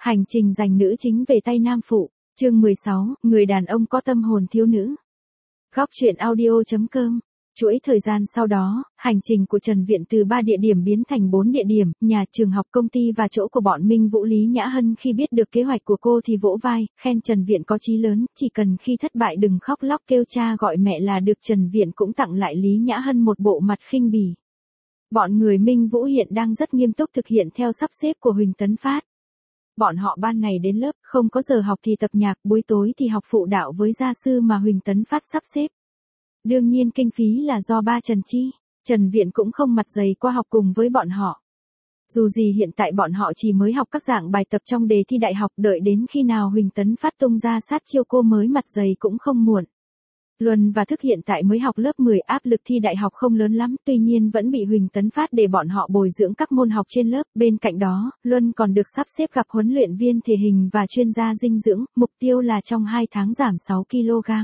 Hành trình giành nữ chính về tay nam phụ, chương 16, người đàn ông có tâm hồn thiếu nữ. Góc truyện audio.com. Chuỗi thời gian sau đó, hành trình của Trần Viện từ 3 địa điểm biến thành 4 địa điểm, nhà, trường học, công ty và chỗ của bọn Minh Vũ. Lý Nhã Hân khi biết được kế hoạch của cô thì vỗ vai, khen Trần Viện có chí lớn, chỉ cần khi thất bại đừng khóc lóc kêu cha gọi mẹ là được. Trần Viện cũng tặng lại Lý Nhã Hân một bộ mặt khinh bỉ. Bọn người Minh Vũ hiện đang rất nghiêm túc thực hiện theo sắp xếp của Huỳnh Tấn Phát. Bọn họ ban ngày đến lớp, không có giờ học thì tập nhạc, buổi tối thì học phụ đạo với gia sư mà Huỳnh Tấn Phát sắp xếp. Đương nhiên kinh phí là do ba Trần chi. Trần Viện cũng không mặt dày qua học cùng với bọn họ. Dù gì hiện tại bọn họ chỉ mới học các dạng bài tập trong đề thi đại học, đợi đến khi nào Huỳnh Tấn Phát tung ra sát chiêu cô mới mặt dày cũng không muộn. Luân và Thức hiện tại mới học lớp 10, áp lực thi đại học không lớn lắm, tuy nhiên vẫn bị Huỳnh Tấn Phát để bọn họ bồi dưỡng các môn học trên lớp. Bên cạnh đó, Luân còn được sắp xếp gặp huấn luyện viên thể hình và chuyên gia dinh dưỡng, mục tiêu là trong 2 tháng giảm 6 kg.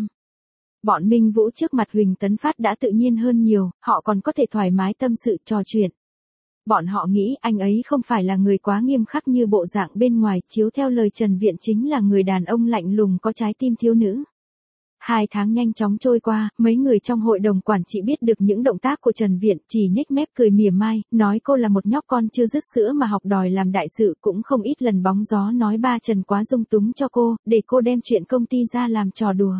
Bọn Minh Vũ trước mặt Huỳnh Tấn Phát đã tự nhiên hơn nhiều, họ còn có thể thoải mái tâm sự trò chuyện. Bọn họ nghĩ anh ấy không phải là người quá nghiêm khắc như bộ dạng bên ngoài, chiếu theo lời Trần Viện chính là người đàn ông lạnh lùng có trái tim thiếu nữ. 2 tháng nhanh chóng trôi qua, mấy người trong hội đồng quản trị biết được những động tác của Trần Viện, chỉ nhếch mép cười mỉa mai, nói cô là một nhóc con chưa dứt sữa mà học đòi làm đại sự, cũng không ít lần bóng gió nói ba Trần quá dung túng cho cô, để cô đem chuyện công ty ra làm trò đùa.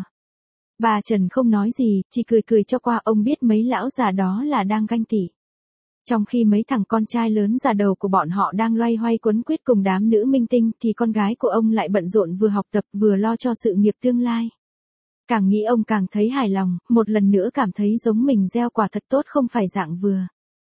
Bà Trần không nói gì, chỉ cười cười cho qua. Ông biết mấy lão già đó là đang ganh tị. Trong khi mấy thằng con trai lớn già đầu của bọn họ đang loay hoay quấn quýt cùng đám nữ minh tinh, thì con gái của ông lại bận rộn vừa học tập vừa lo cho sự nghiệp tương lai. Càng nghĩ ông càng thấy hài lòng, một lần nữa cảm thấy giống mình gieo quả thật tốt không phải dạng vừa.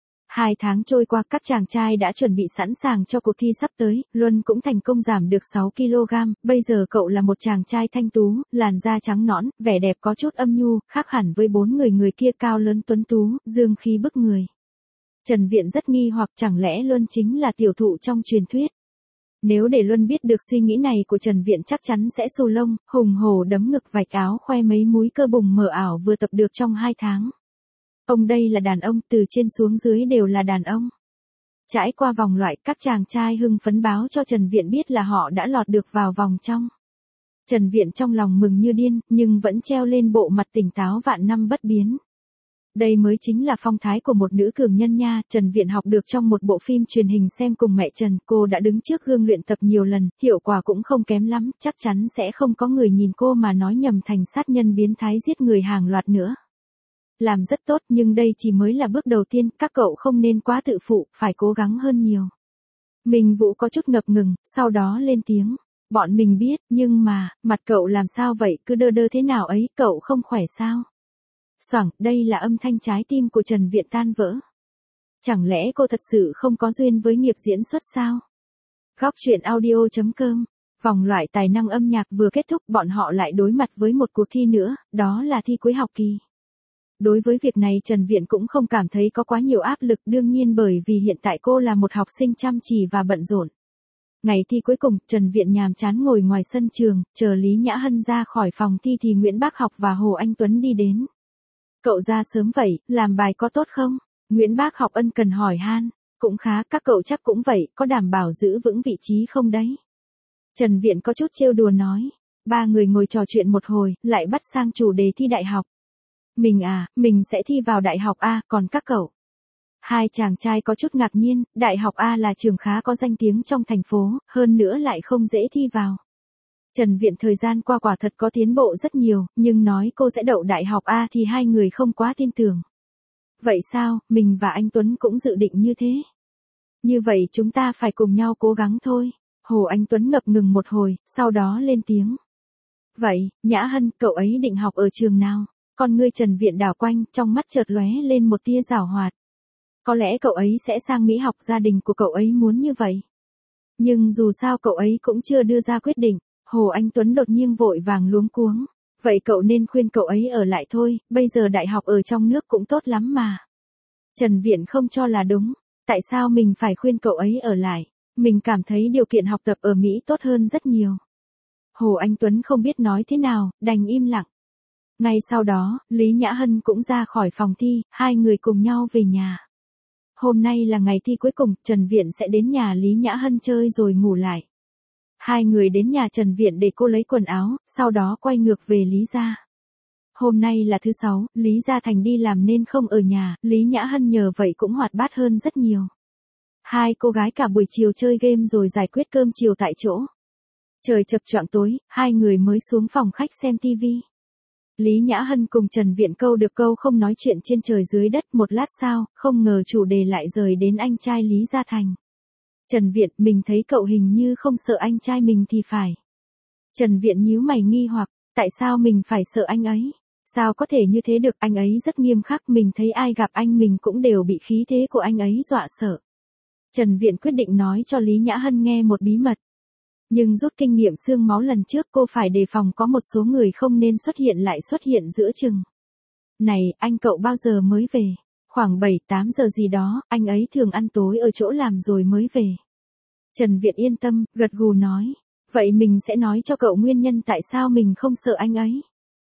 2 tháng trôi qua, các chàng trai đã chuẩn bị sẵn sàng cho cuộc thi sắp tới. Luân cũng thành công giảm được 6 kg, bây giờ cậu là một chàng trai thanh tú, làn da trắng nõn, vẻ đẹp có chút âm nhu, khác hẳn với 4 người kia cao lớn tuấn tú, dương khí bức người. Trần Viện rất nghi hoặc chẳng lẽ Luân chính là tiểu thụ trong truyền thuyết. Nếu để Luân biết được suy nghĩ này của Trần Viện chắc chắn sẽ xù lông, hùng hổ đấm ngực vạch áo khoe mấy múi cơ bùng mờ ảo vừa tập được trong 2 tháng. Ông đây là đàn ông, từ trên xuống dưới đều là đàn ông. Trải qua vòng loại, các chàng trai hưng phấn báo cho Trần Viện biết là họ đã lọt được vào vòng trong. Trần Viện trong lòng mừng như điên, nhưng vẫn treo lên bộ mặt tỉnh táo vạn năm bất biến. Đây mới chính là phong thái của một nữ cường nhân nha. Trần Viện học được trong một bộ phim truyền hình xem cùng mẹ Trần, cô đã đứng trước gương luyện tập nhiều lần, hiệu quả cũng không kém lắm, chắc chắn sẽ không có người nhìn cô mà nói nhầm thành sát nhân biến thái giết người hàng loạt nữa. Làm rất tốt, nhưng đây chỉ mới là bước đầu tiên, các cậu không nên quá tự phụ, phải cố gắng hơn nhiều. Minh Vũ có chút ngập ngừng, sau đó lên tiếng. Bọn mình biết, nhưng mà, mặt cậu làm sao vậy, cứ đơ đơ thế nào ấy, cậu không khỏe sao? Xoảng, đây là âm thanh trái tim của Trần Viện tan vỡ. Chẳng lẽ cô thật sự không có duyên với nghiệp diễn xuất sao? Góc truyện audio.com. Vòng loại tài năng âm nhạc vừa kết thúc, bọn họ lại đối mặt với một cuộc thi nữa, đó là thi cuối học kỳ. Đối với việc này Trần Viện cũng không cảm thấy có quá nhiều áp lực, đương nhiên bởi vì hiện tại cô là một học sinh chăm chỉ và bận rộn. Ngày thi cuối cùng, Trần Viện nhàm chán ngồi ngoài sân trường, chờ Lý Nhã Hân ra khỏi phòng thi thì Nguyễn Bác Học và Hồ Anh Tuấn đi đến. Cậu ra sớm vậy, làm bài có tốt không? Nguyễn Bác Học ân cần hỏi han. Cũng khá, các cậu chắc cũng vậy, có đảm bảo giữ vững vị trí không đấy? Trần Viện có chút trêu đùa nói. Ba người ngồi trò chuyện một hồi, lại bắt sang chủ đề thi đại học. Mình sẽ thi vào đại học A, còn các cậu? Hai chàng trai có chút ngạc nhiên, đại học A là trường khá có danh tiếng trong thành phố, hơn nữa lại không dễ thi vào. Trần Viện thời gian qua quả thật có tiến bộ rất nhiều, nhưng nói cô sẽ đậu đại học A thì hai người không quá tin tưởng. Vậy sao, mình và anh Tuấn cũng dự định như thế. Như vậy chúng ta phải cùng nhau cố gắng thôi. Hồ Anh Tuấn ngập ngừng một hồi, sau đó lên tiếng. Vậy, Nhã Hân, cậu ấy định học ở trường nào? Con ngươi Trần Viện đảo quanh, trong mắt chợt lóe lên một tia giảo hoạt. Có lẽ cậu ấy sẽ sang Mỹ học, gia đình của cậu ấy muốn như vậy. Nhưng dù sao cậu ấy cũng chưa đưa ra quyết định. Hồ Anh Tuấn đột nhiên vội vàng luống cuống. Vậy cậu nên khuyên cậu ấy ở lại thôi, bây giờ đại học ở trong nước cũng tốt lắm mà. Trần Viện không cho là đúng. Tại sao mình phải khuyên cậu ấy ở lại? Mình cảm thấy điều kiện học tập ở Mỹ tốt hơn rất nhiều. Hồ Anh Tuấn không biết nói thế nào, đành im lặng. Ngay sau đó, Lý Nhã Hân cũng ra khỏi phòng thi, hai người cùng nhau về nhà. Hôm nay là ngày thi cuối cùng, Trần Viện sẽ đến nhà Lý Nhã Hân chơi rồi ngủ lại. Hai người đến nhà Trần Viện để cô lấy quần áo, sau đó quay ngược về Lý gia. Hôm nay là thứ sáu, Lý Gia Thành đi làm nên không ở nhà, Lý Nhã Hân nhờ vậy cũng hoạt bát hơn rất nhiều. Hai cô gái cả buổi chiều chơi game rồi giải quyết cơm chiều tại chỗ. Trời chập choạng tối, hai người mới xuống phòng khách xem tivi. Lý Nhã Hân cùng Trần Viện câu được câu không nói chuyện trên trời dưới đất, một lát sau, không ngờ chủ đề lại rời đến anh trai Lý Gia Thành. Trần Viện, mình thấy cậu hình như không sợ anh trai mình thì phải. Trần Viện nhíu mày nghi hoặc, tại sao mình phải sợ anh ấy? Sao có thể như thế được, anh ấy rất nghiêm khắc, mình thấy ai gặp anh mình cũng đều bị khí thế của anh ấy dọa sợ. Trần Viện quyết định nói cho Lý Nhã Hân nghe một bí mật. Nhưng rút kinh nghiệm xương máu lần trước, cô phải đề phòng có một số người không nên xuất hiện giữa chừng. Này, anh cậu bao giờ mới về? Khoảng 7-8 giờ gì đó, anh ấy thường ăn tối ở chỗ làm rồi mới về. Trần Viện yên tâm, gật gù nói. Vậy mình sẽ nói cho cậu nguyên nhân tại sao mình không sợ anh ấy.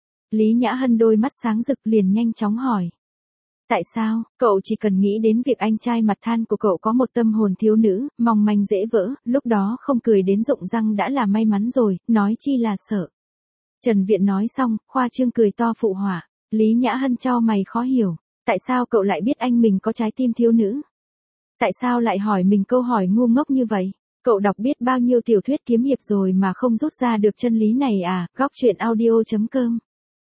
Lý Nhã Hân đôi mắt sáng rực liền nhanh chóng hỏi. Tại sao, cậu chỉ cần nghĩ đến việc anh trai mặt than của cậu có một tâm hồn thiếu nữ, mong manh dễ vỡ, lúc đó không cười đến rụng răng đã là may mắn rồi, nói chi là sợ. Trần Viện nói xong, khoa trương cười to phụ họa. Lý Nhã Hân chau mày khó hiểu. Tại sao cậu lại biết anh mình có trái tim thiếu nữ? Tại sao lại hỏi mình câu hỏi ngu ngốc như vậy? Cậu đọc biết bao nhiêu tiểu thuyết kiếm hiệp rồi mà không rút ra được chân lý này à? Góc truyện audio.com.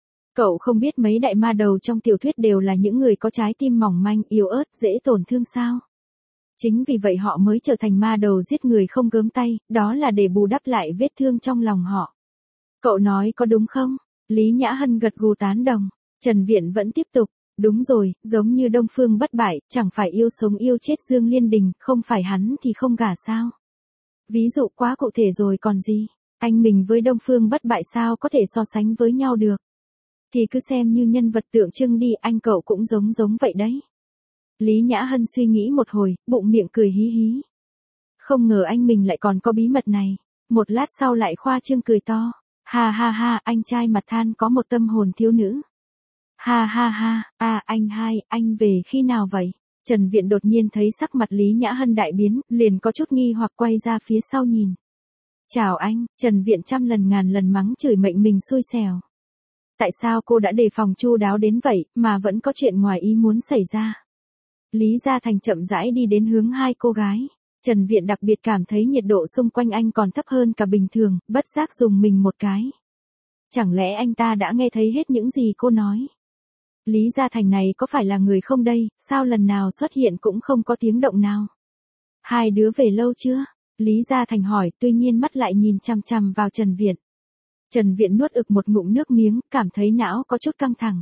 Cậu không biết mấy đại ma đầu trong tiểu thuyết đều là những người có trái tim mỏng manh, yếu ớt, dễ tổn thương sao? Chính vì vậy họ mới trở thành ma đầu giết người không gớm tay, đó là để bù đắp lại vết thương trong lòng họ. Cậu nói có đúng không? Lý Nhã Hân gật gù tán đồng. Trần Viện vẫn tiếp tục. Đúng rồi, giống như Đông Phương Bất Bại, chẳng phải yêu sống yêu chết Dương Liên Đình, không phải hắn thì không gả sao? Ví dụ quá cụ thể rồi còn gì? Anh mình với Đông Phương Bất Bại sao có thể so sánh với nhau được? Thì cứ xem như nhân vật tượng trưng đi, anh cậu cũng giống vậy đấy. Lý Nhã Hân suy nghĩ một hồi, bụng miệng cười hí hí. Không ngờ anh mình lại còn có bí mật này. Một lát sau lại khoa trương cười to. Ha ha ha, anh trai mặt than có một tâm hồn thiếu nữ. Ha ha ha, anh về khi nào vậy? Trần Viện đột nhiên thấy sắc mặt Lý Nhã Hân đại biến, liền có chút nghi hoặc quay ra phía sau nhìn. Chào anh, Trần Viện trăm lần ngàn lần mắng chửi mệnh mình xui xẻo. Tại sao cô đã đề phòng chu đáo đến vậy, mà vẫn có chuyện ngoài ý muốn xảy ra? Lý Gia Thành chậm rãi đi đến hướng hai cô gái. Trần Viện đặc biệt cảm thấy nhiệt độ xung quanh anh còn thấp hơn cả bình thường, bất giác dùng mình một cái. Chẳng lẽ anh ta đã nghe thấy hết những gì cô nói? Lý Gia Thành này có phải là người không đây, sao lần nào xuất hiện cũng không có tiếng động nào? Hai đứa về lâu chưa? Lý Gia Thành hỏi, tuy nhiên mắt lại nhìn chằm chằm vào Trần Viện. Trần Viện nuốt ực một ngụm nước miếng, cảm thấy não có chút căng thẳng.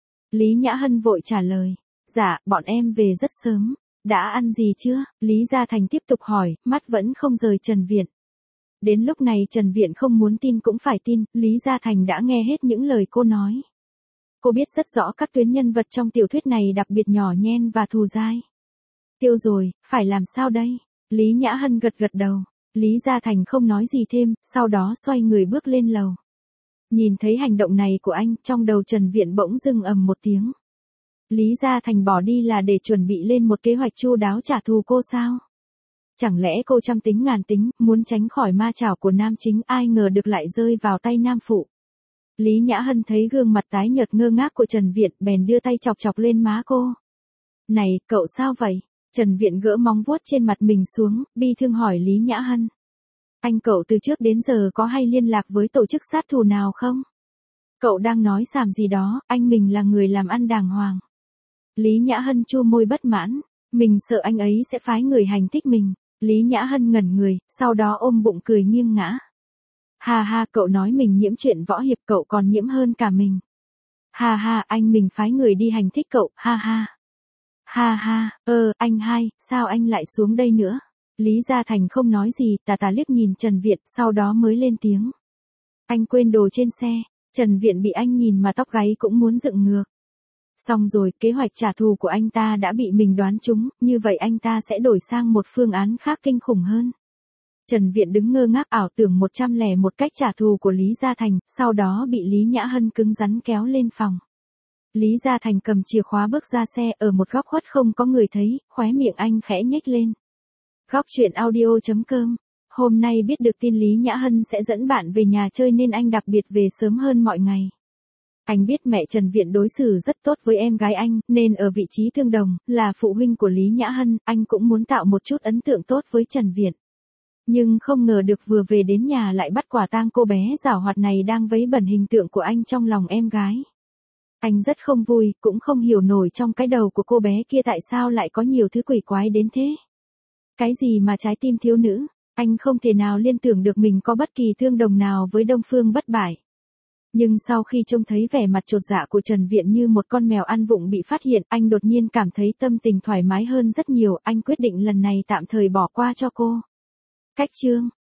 Lý Nhã Hân vội trả lời, dạ, bọn em về rất sớm. Đã ăn gì chưa? Lý Gia Thành tiếp tục hỏi, mắt vẫn không rời Trần Viện. Đến lúc này Trần Viện không muốn tin cũng phải tin, Lý Gia Thành đã nghe hết những lời cô nói. Cô biết rất rõ các tuyến nhân vật trong tiểu thuyết này đặc biệt nhỏ nhen và thù dai. Tiêu rồi, phải làm sao đây? Lý Nhã Hân gật đầu. Lý Gia Thành không nói gì thêm, sau đó xoay người bước lên lầu. Nhìn thấy hành động này của anh, trong đầu Trần Viện bỗng dưng ầm một tiếng. Lý Gia Thành bỏ đi là để chuẩn bị lên một kế hoạch chu đáo trả thù cô sao? Chẳng lẽ cô trăm tính ngàn tính, muốn tránh khỏi ma chảo của nam chính, ai ngờ được lại rơi vào tay nam phụ. Lý Nhã Hân thấy gương mặt tái nhợt ngơ ngác của Trần Viện, bèn đưa tay chọc chọc lên má cô. Này, cậu sao vậy? Trần Viện gỡ móng vuốt trên mặt mình xuống, bi thương hỏi Lý Nhã Hân. Anh cậu từ trước đến giờ có hay liên lạc với tổ chức sát thủ nào không? Cậu đang nói xàm gì đó, anh mình là người làm ăn đàng hoàng. Lý Nhã Hân chu môi bất mãn, mình sợ anh ấy sẽ phái người hành thích mình. Lý Nhã Hân ngẩn người, sau đó ôm bụng cười nghiêng ngã. Ha ha, cậu nói mình nhiễm chuyện võ hiệp, cậu còn nhiễm hơn cả mình. Ha ha, anh mình phái người đi hành thích cậu, ha ha. Ha ha, anh hai, sao anh lại xuống đây nữa? Lý Gia Thành không nói gì, tà liếc nhìn Trần Viện, sau đó mới lên tiếng. Anh quên đồ trên xe. Trần Viện bị anh nhìn mà tóc gáy cũng muốn dựng ngược. Xong rồi, kế hoạch trả thù của anh ta đã bị mình đoán trúng, như vậy anh ta sẽ đổi sang một phương án khác kinh khủng hơn. Trần Viện đứng ngơ ngác ảo tưởng 101 cách trả thù của Lý Gia Thành, sau đó bị Lý Nhã Hân cứng rắn kéo lên phòng. Lý Gia Thành cầm chìa khóa bước ra xe, ở một góc khuất không có người thấy, khóe miệng anh khẽ nhếch lên. Góc truyện audio.com Hôm nay biết được tin Lý Nhã Hân sẽ dẫn bạn về nhà chơi nên anh đặc biệt về sớm hơn mọi ngày. Anh biết mẹ Trần Viện đối xử rất tốt với em gái anh, nên ở vị trí tương đồng, là phụ huynh của Lý Nhã Hân, anh cũng muốn tạo một chút ấn tượng tốt với Trần Viện. Nhưng không ngờ được vừa về đến nhà lại bắt quả tang cô bé giảo hoạt này đang vấy bẩn hình tượng của anh trong lòng em gái. Anh rất không vui, cũng không hiểu nổi trong cái đầu của cô bé kia tại sao lại có nhiều thứ quỷ quái đến thế. Cái gì mà trái tim thiếu nữ, anh không thể nào liên tưởng được mình có bất kỳ thương đồng nào với Đông Phương Bất Bại. Nhưng sau khi trông thấy vẻ mặt chột dạ của Trần Viện như một con mèo ăn vụng bị phát hiện, anh đột nhiên cảm thấy tâm tình thoải mái hơn rất nhiều, anh quyết định lần này tạm thời bỏ qua cho cô. Cách chương